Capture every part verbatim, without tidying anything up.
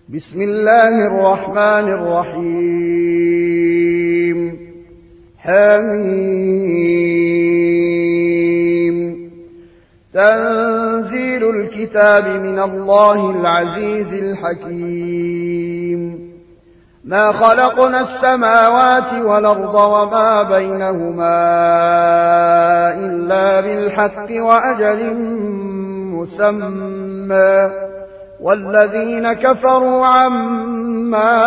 بسم الله الرحمن الرحيم حميم تنزيل الكتاب من الله العزيز الحكيم ما خلقنا السماوات والأرض وما بينهما إلا بالحق وأجل مسمى والذين كفروا عما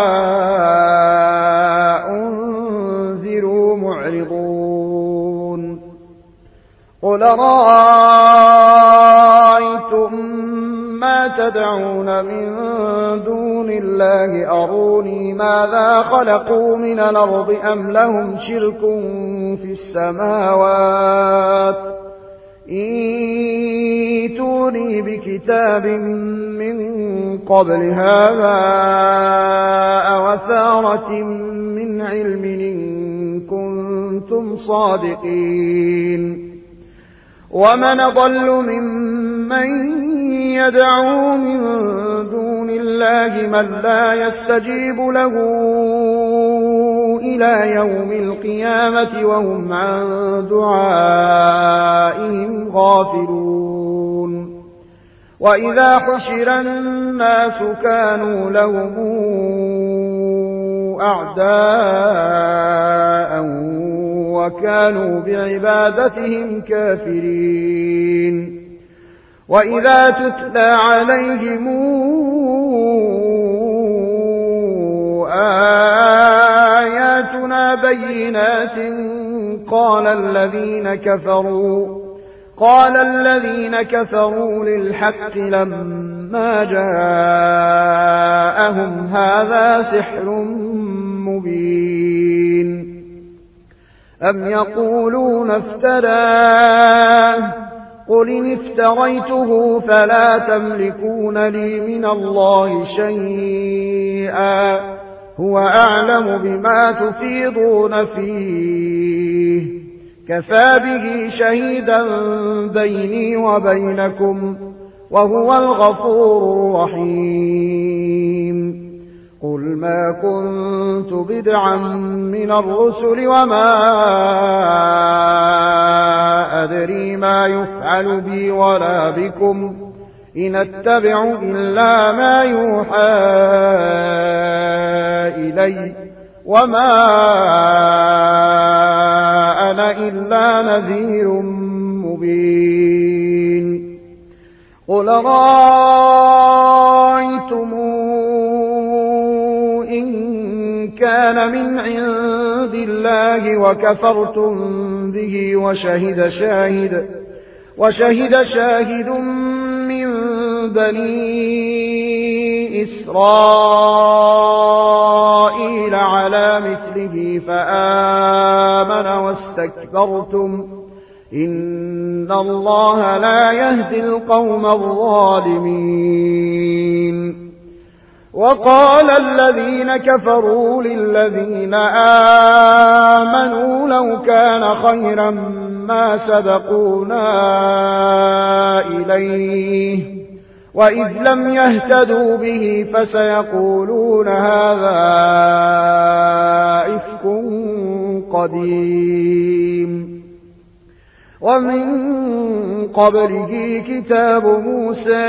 أنذروا معرضون قل رأيتم ما تدعون من دون الله أروني ماذا خلقوا من الأرض أم لهم شرك في السماوات ائتوني بكتاب من قبل هذا أو أثارة من علم إن كنتم صادقين ومن أضل ممن يدعو من دون الله من لا يستجيب له إلى يوم القيامة وهم عن دعائهم غافلون وإذا حشر الناس كانوا لهم أعداء وكانوا بعبادتهم كافرين وإذا تتلى عليهم آياتنا بينات قال الذين كفروا قال الذين كفروا للحق لما جاءهم هذا سحر مبين أم يقولون افتراه قل إن افتريته فلا تملكون لي من الله شيئا هو أعلم بما تفيضون فيه كفى به شهيدا بيني وبينكم وهو الغفور الرحيم قل ما كنت بدعا من الرسل وما أدري ما يفعل بي ولا بكم إن أتبع إلا ما يوحى إلي وما أنا إلا نذير مبين قل رأيتم إن كان من عند الله وكفرتم به وشهد شاهد وشهد شاهد من بني إسرائيل على مثله فآمن واستكبرتم إن الله لا يهدي القوم الظالمين وقال الذين كفروا للذين آمنوا لو كان خيرا ما سبقونا إليه وإذ لم يهتدوا به فسيقولون هذا إفك قديم ومن قبله كتاب موسى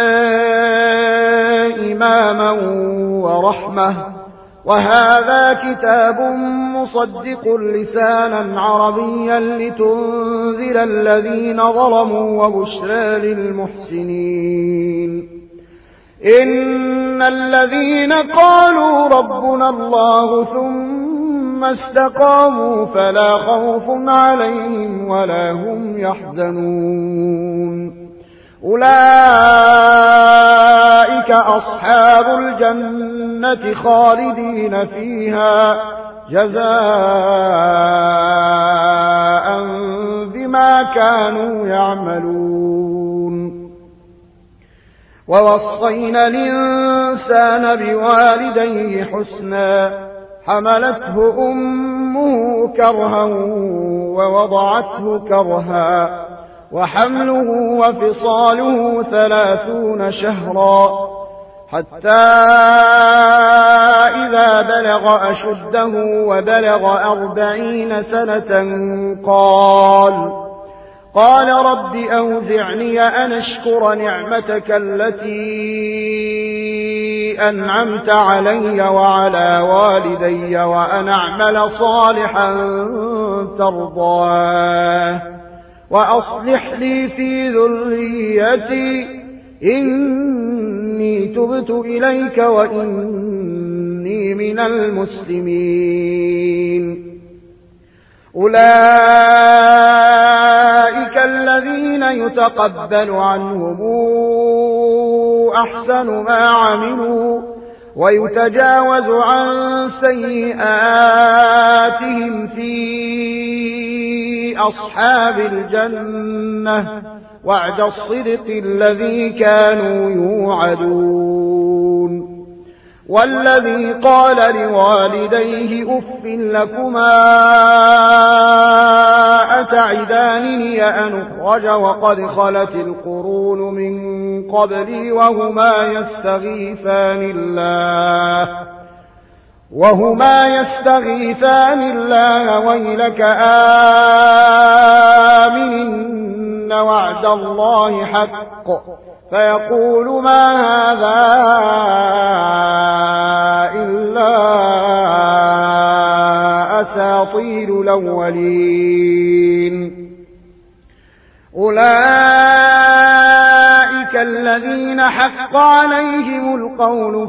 إماما ورحمة وهذا كتاب مصدق لسانا عربيا لتنذر الذين ظلموا وبشرى للمحسنين إن الذين قالوا ربنا الله ثم استقاموا فلا خوف عليهم ولا هم يحزنون أولئك أصحاب الجنة خالدين فيها جزاء بما كانوا يعملون ووصينا الإنسان بوالديه حسنا حملته أمه كرها ووضعته كرها وحمله وفصاله ثلاثون شهرا حتى إذا بلغ أشده وبلغ أربعين سنة قال قال رب أوزعني أن أشكر نعمتك التي أنعمت علي وعلى والدي وأن أعمل صالحا ترضاه وأصلح لي في ذريتي إني تبت إليك وإني من المسلمين. أولئك الذين يتقبل عنهم أحسن ما عملوا ويتجاوز عن سيئاتهم في أصحاب الجنة وعد الصدق الذي كانوا يوعدون. والذي قال لوالديه أف لكما أتعدانني أن أخرج وقد خلت القرون من قبلي وهما يستغيثان الله وهما يستغيثان الله ويلك آمن إن وعد الله حق فيقول ما هذا إلا أساطير الأولين. أولئك الذين حق عليهم القول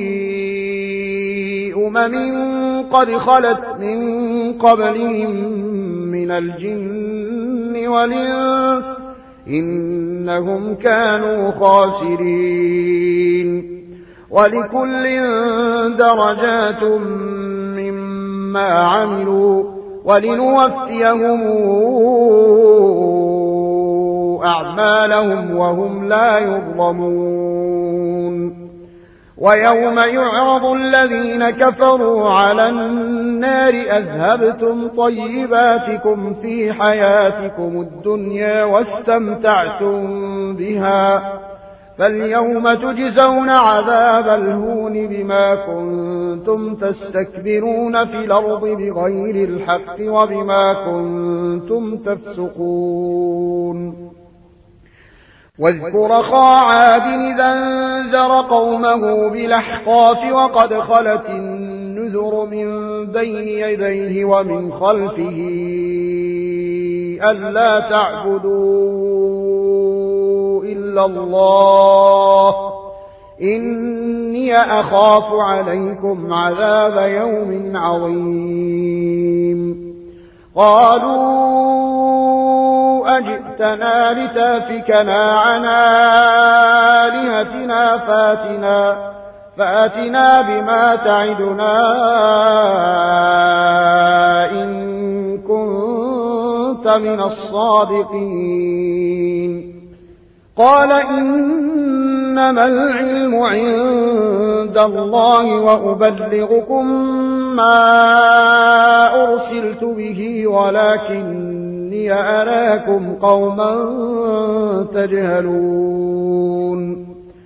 في أمم قد خلت من قبلهم من الجن والإنس إنهم كانوا خاسرين. ولكل درجات مما عملوا ولنوفيهم أعمالهم وهم لا يظلمون. ويوم يعرض الذين كفروا على النار أذهبتم طيباتكم في حياتكم الدنيا واستمتعتم بها فاليوم تجزون عذاب الهون بما كنتم تستكبرون في الأرض بغير الحق وبما كنتم تفسقون. واذكر أخا عاد إذا انذر قومه بالأحقاف وقد خلت النذر من بين يديه ومن خلفه ألا تعبدوا إلا الله إني أخاف عليكم عذاب يوم عظيم. قالوا أجئتنا لتافكنا عن آلهتنا فاتنا, فاتنا بما تعدنا إن كنت من الصادقين. قال إنما العلم عند الله وأبلغكم ما أرسلت به ولكني أراكم قوما تجهلون.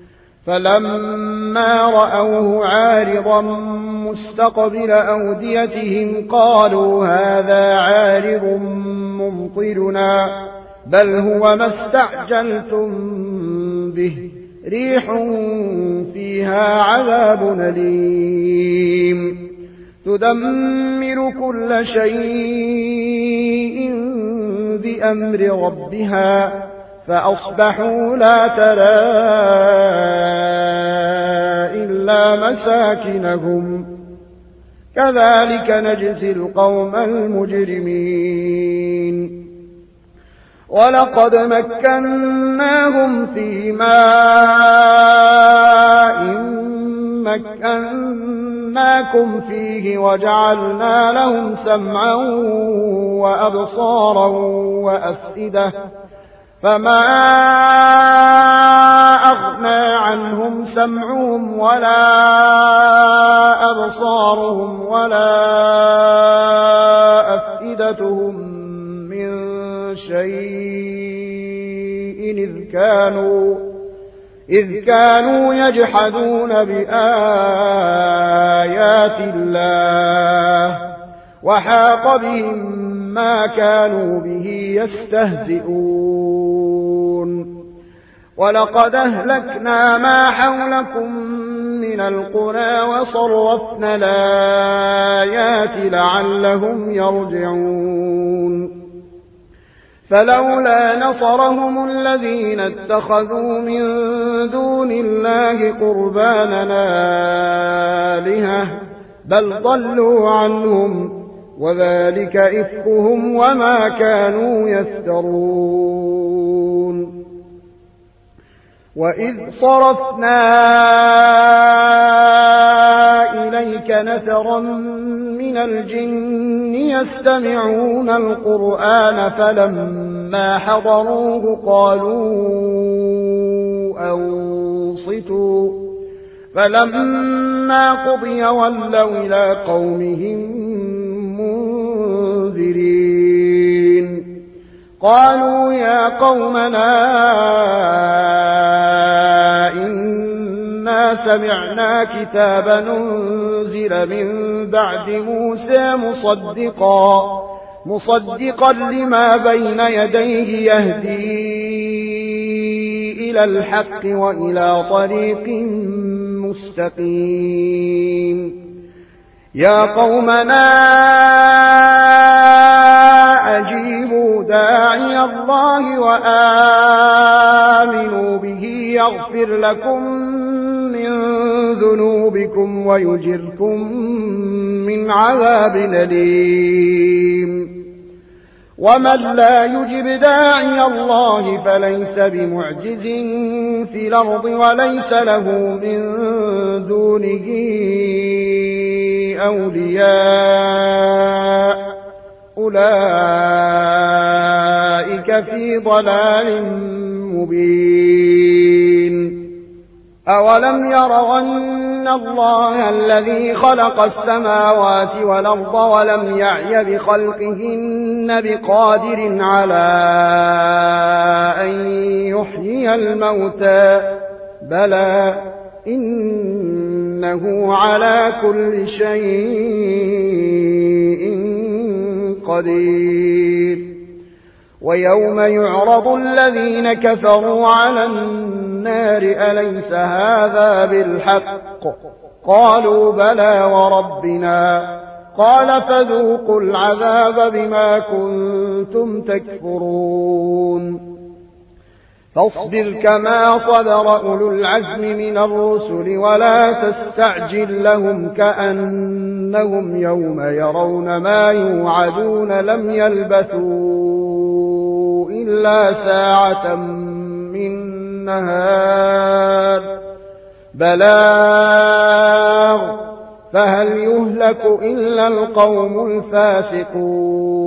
فلما رأوه عارضا مستقبل أوديتهم قالوا هذا عارض ممطرنا بل هو ما استعجلتم به ريح فيها عذاب أليم تدمر كل شيء بأمر ربها فأصبحوا لا ترى إلا مساكنهم كذلك نجزي القوم المجرمين. ولقد مكناهم في ماء مكناكم فيه وجعلنا لهم سمعا وأبصارا وأفئدة فما أغنى عنهم سمعهم ولا أبصارهم ولا أفئدتهم من شيء إذ كانوا, إذ كانوا يجحدون بآيات الله وحاق بهم ما كانوا به يستهزئون ولقد أهلكنا ما حولكم من القرى وصرفنا الآيات لعلهم يرجعون فلولا نصرهم الذين اتخذوا من دون الله قربانا آلهة بل ضلوا عنهم وذلك إفكهم وما كانوا يفترون وإذ صرفنا إليك نفرا من الجن يستمعون القرآن فلما حضروه قالوا أنصتوا فلما قضي ولوا إلى قومهم منذرين قالوا يا قومنا إنا سمعنا كتابا أنزل من بعد موسى مصدقا مصدقا لما بين يديه يهدي إلى الحق وإلى طريق مستقيم يا قومنا أجيبوا داعي الله وآمنوا به يغفر لكم من ذنوبكم ويجركم من عذاب أليم ومن لا يجب داعي الله فليس بمعجز في الأرض وليس له من دونه أولياء أولئك في ضلال مبين أولم يروا أن الله الذي خلق السماوات والأرض ولم يعي بخلقهن بقادر على أن يحيي الموتى بلى إنه على كل شيء قدير ويوم يعرض الذين كفروا على النار أليس هذا بالحق قالوا بلى وربنا قال فذوقوا العذاب بما كنتم تكفرون فاصبر كما صبر أولو العزم من الرسل ولا تستعجل لهم كأنهم يوم يرون ما يوعدون لم يلبثوا إلا ساعة من نهار بلاغ فهل يهلك إلا القوم الفاسقون